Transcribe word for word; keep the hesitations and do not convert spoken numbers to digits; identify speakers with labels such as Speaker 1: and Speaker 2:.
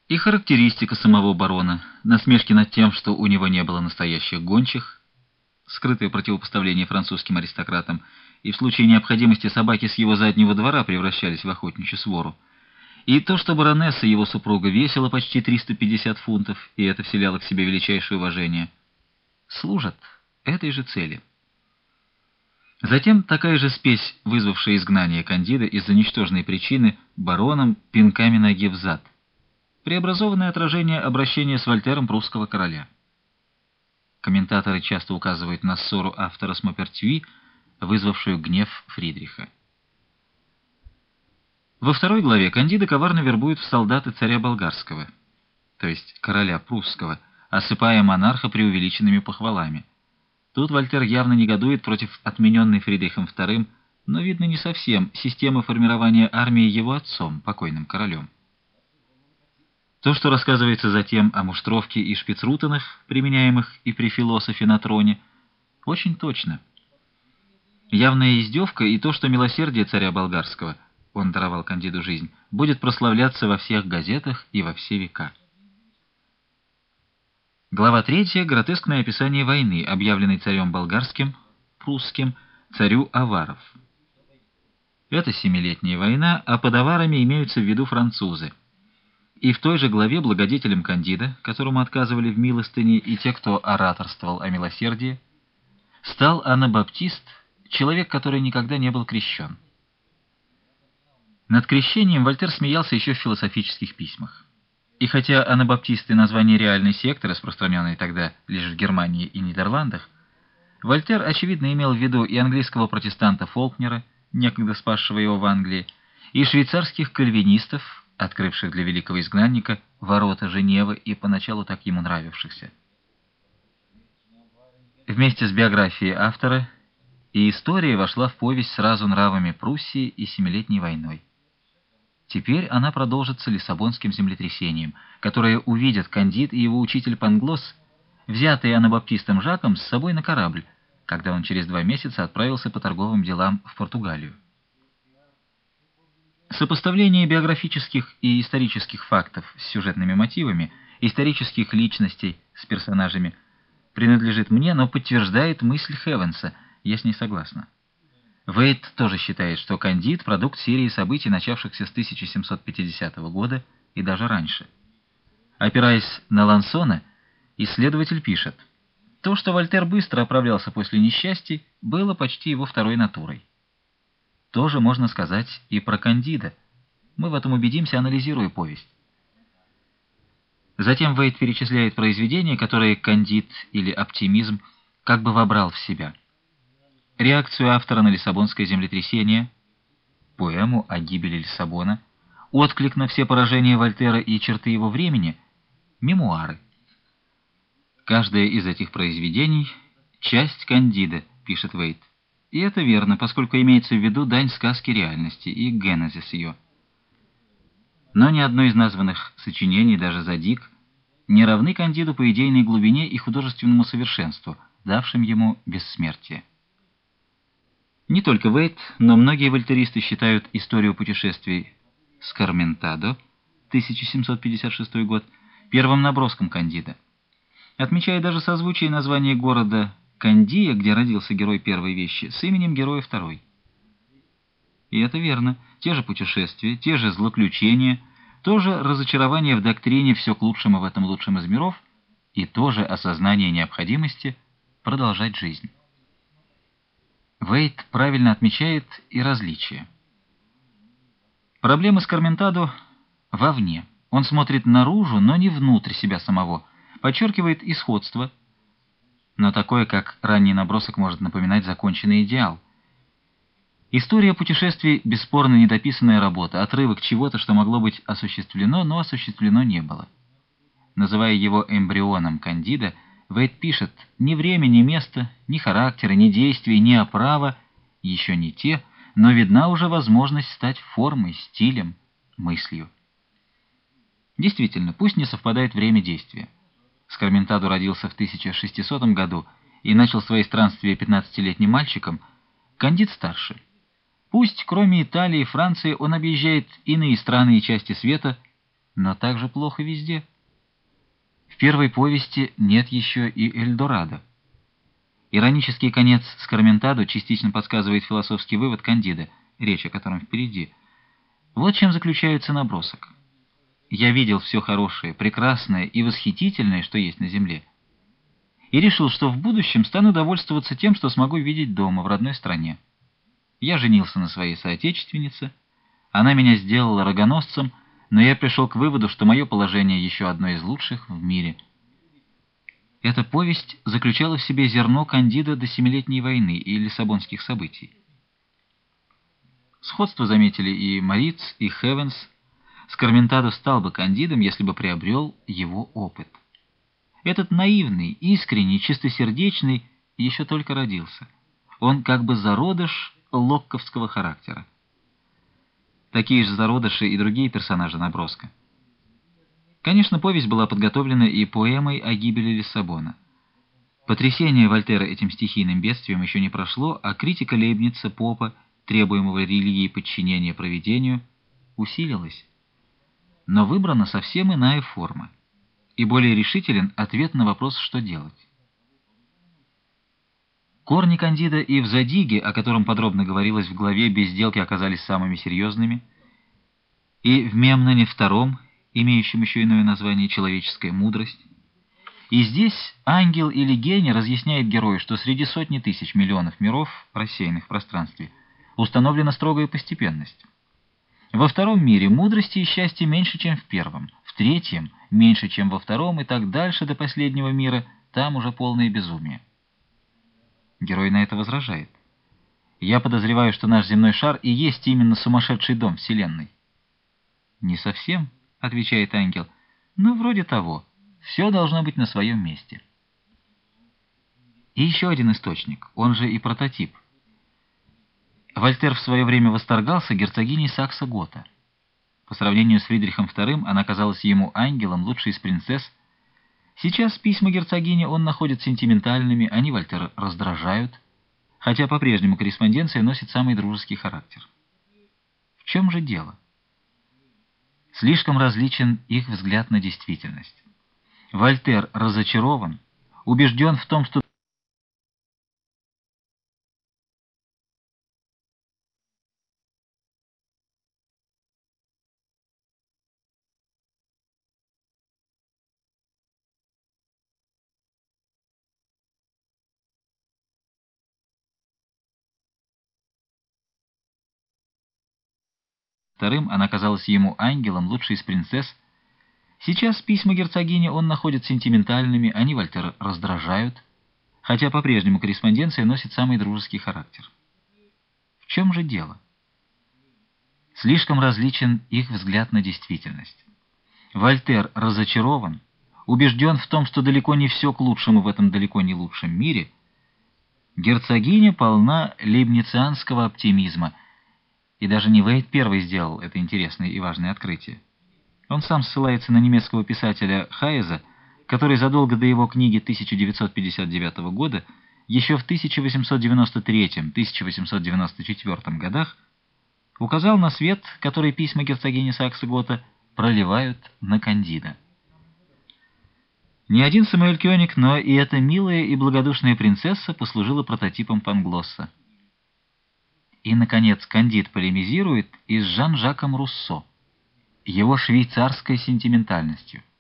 Speaker 1: И характеристика самого барона, насмешки над тем, что у него не было настоящих гончих, скрытое противопоставление французским аристократам, и в случае необходимости собаки с его заднего двора превращались в охотничью свору, и то, что баронесса, его супруга, весила почти триста пятьдесят фунтов, и это вселяло к себе величайшее уважение, служат этой же цели. Затем такая же спесь, вызвавшая изгнание Кандида из-за ничтожной причины бароном пинками ноги в зад, преобразованное отражение обращения с Вольтером прусского короля. Комментаторы часто указывают на ссору автора с Мопертюи, вызвавшую гнев Фридриха. Во второй главе Кандида коварно вербует в солдаты царя болгарского, то есть короля прусского, осыпая монарха преувеличенными похвалами. Тут Вольтер явно негодует против отмененной Фридрихом вторым, но, видно, не совсем, системы формирования армии его отцом, покойным королем. То, что рассказывается затем о муштровке и шпицрутенах, применяемых и при философе на троне, очень точно. Явная издевка и то, что милосердие царя болгарского, он даровал Кандиду жизнь, будет прославляться во всех газетах и во все века. Глава третья — гротескное описание войны, объявленной царем болгарским, прусским, царю аваров. Это семилетняя война, а под аварами имеются в виду французы. И в той же главе благодетелем Кандида, которому отказывали в милостыне и те, кто ораторствовал о милосердии, стал анабаптист, человек, который никогда не был крещен. Над крещением Вольтер смеялся еще в философических письмах. И хотя анабаптисты — название реальной секты, распространенной тогда лишь в Германии и Нидерландах, Вольтер, очевидно, имел в виду и английского протестанта Фолкнера, некогда спасшего его в Англии, и швейцарских кальвинистов, открывших для великого изгнанника ворота Женевы и поначалу так ему нравившихся. Вместе с биографией автора и история вошла в повесть сразу нравами Пруссии и Семилетней войной. Теперь она продолжится Лиссабонским землетрясением, которое увидят Кандид и его учитель Панглос, взятые анабаптистом Жаком с собой на корабль, когда он через два месяца отправился по торговым делам в Португалию. Сопоставление биографических и исторических фактов с сюжетными мотивами, исторических личностей с персонажами принадлежит мне, но подтверждает мысль Хевенса, я с ней согласна. Вейт тоже считает, что Кандид — продукт серии событий, начавшихся с тысяча семьсот пятидесятого года и даже раньше. Опираясь на Лансона, исследователь пишет: то, что Вольтер быстро оправлялся после несчастий, было почти его второй натурой. Тоже можно сказать и про Кандида. Мы в этом убедимся, анализируя повесть. Затем Вейт перечисляет произведения, которые Кандид или оптимизм как бы вобрал в себя. Реакцию автора на Лиссабонское землетрясение, поэму о гибели Лиссабона, отклик на все поражения Вольтера и черты его времени, мемуары. Каждое из этих произведений — часть Кандида, пишет Вейт. И это верно, поскольку имеется в виду дань сказки реальности и генезис ее. Но ни одно из названных сочинений, даже Задик, не равны Кандиду по идейной глубине и художественному совершенству, давшим ему бессмертие. Не только Вейт, но многие вольтеристы считают историю путешествий Скарментадо, тысяча семьсот пятьдесят шестой год, первым наброском Кандида. Отмечая даже созвучие названия города Кандия, где родился герой первой вещи, с именем героя второй. И это верно. Те же путешествия, те же злоключения, то же разочарование в доктрине «все к лучшему в этом лучшем из миров» и то же осознание необходимости продолжать жизнь. Вейт правильно отмечает и различия. Проблема Скарментадо вовне. Он смотрит наружу, но не внутрь себя самого, подчеркивает и сходство. Но такое, как ранний набросок, может напоминать законченный идеал. История путешествий — бесспорно недописанная работа, отрывок чего-то, что могло быть осуществлено, но осуществлено не было. Называя его эмбрионом Кандида, Вейт пишет: ни время, ни место, ни характера, ни действий, ни оправа еще не те, но видна уже возможность стать формой, стилем, мыслью. Действительно, пусть не совпадает время действия. Скарментадо родился в тысяча шестисотом году и начал свои странствия пятнадцатилетним мальчиком, Кандид старше. Пусть, кроме Италии и Франции, он объезжает иные страны и части света, но также плохо везде. В первой повести нет еще и Эльдорадо. Иронический конец Скарментадо частично подсказывает философский вывод Кандида, речь о котором впереди. Вот чем заключается набросок. Я видел все хорошее, прекрасное и восхитительное, что есть на земле, и решил, что в будущем стану довольствоваться тем, что смогу видеть дома, в родной стране. Я женился на своей соотечественнице, она меня сделала рогоносцем, но я пришел к выводу, что мое положение еще одно из лучших в мире. Эта повесть заключала в себе зерно Кандида до Семилетней войны и Лиссабонских событий. Сходство заметили и Мориц, и Хевенс. Скарментадо стал бы Кандидом, если бы приобрел его опыт. Этот наивный, искренний, чистосердечный еще только родился. Он как бы зародыш локковского характера. Такие же зародыши и другие персонажи наброска. Конечно, повесть была подготовлена и поэмой о гибели Лиссабона. Потрясение Вольтера этим стихийным бедствием еще не прошло, а критика Лейбница, Попа, требуемого религии подчинения провидению, усилилась. Но выбрана совсем иная форма, и более решителен ответ на вопрос, что делать. Корни Кандида и в Задиге, о котором подробно говорилось в главе, безделки оказались самыми серьезными, и в Мемноне втором, имеющем еще иное название «Человеческая мудрость». И здесь ангел или гений разъясняет герою, что среди сотни тысяч миллионов миров, рассеянных в пространстве, установлена строгая постепенность. Во втором мире мудрости и счастья меньше, чем в первом, в третьем — меньше, чем во втором, и так дальше до последнего мира, там уже полное безумие. Герой на это возражает. Я подозреваю, что наш земной шар и есть именно сумасшедший дом Вселенной. Не совсем, отвечает ангел, но вроде того. Все должно быть на своем месте. И еще один источник, он же и прототип. Вольтер в свое время восторгался герцогиней Сакса-Гота. По сравнению с Фридрихом вторым она казалась ему ангелом, лучшей из принцесс. Сейчас письма герцогини он находит сентиментальными, они Вольтера раздражают, хотя по-прежнему корреспонденция носит самый дружеский характер. В чем же дело? Слишком различен их взгляд на действительность. Вольтер разочарован, убежден в том, что вторым она казалась ему ангелом, лучшей из принцесс. Сейчас письма герцогини он находит сентиментальными, они Вольтера раздражают, хотя по-прежнему корреспонденция носит самый дружеский характер. В чем же дело? Слишком различен их взгляд на действительность. Вольтер разочарован, убежден в том, что далеко не все к лучшему в этом далеко не лучшем мире. Герцогиня полна лейбницианского оптимизма, и даже не Вейт первый сделал это интересное и важное открытие. Он сам ссылается на немецкого писателя Хайеза, который задолго до его книги тысяча девятьсот пятьдесят девятого года, еще в тысяча восемьсот девяносто третьем — тысяча восемьсот девяносто четвёртом годах, указал на свет, который письма герцогини Сакса-Гота проливают на Кандида. Не один Самуэль Кёник, но и эта милая и благодушная принцесса послужила прототипом Панглосса. И, наконец, Кандид полемизирует и с Жан-Жаком Руссо, его швейцарской сентиментальностью.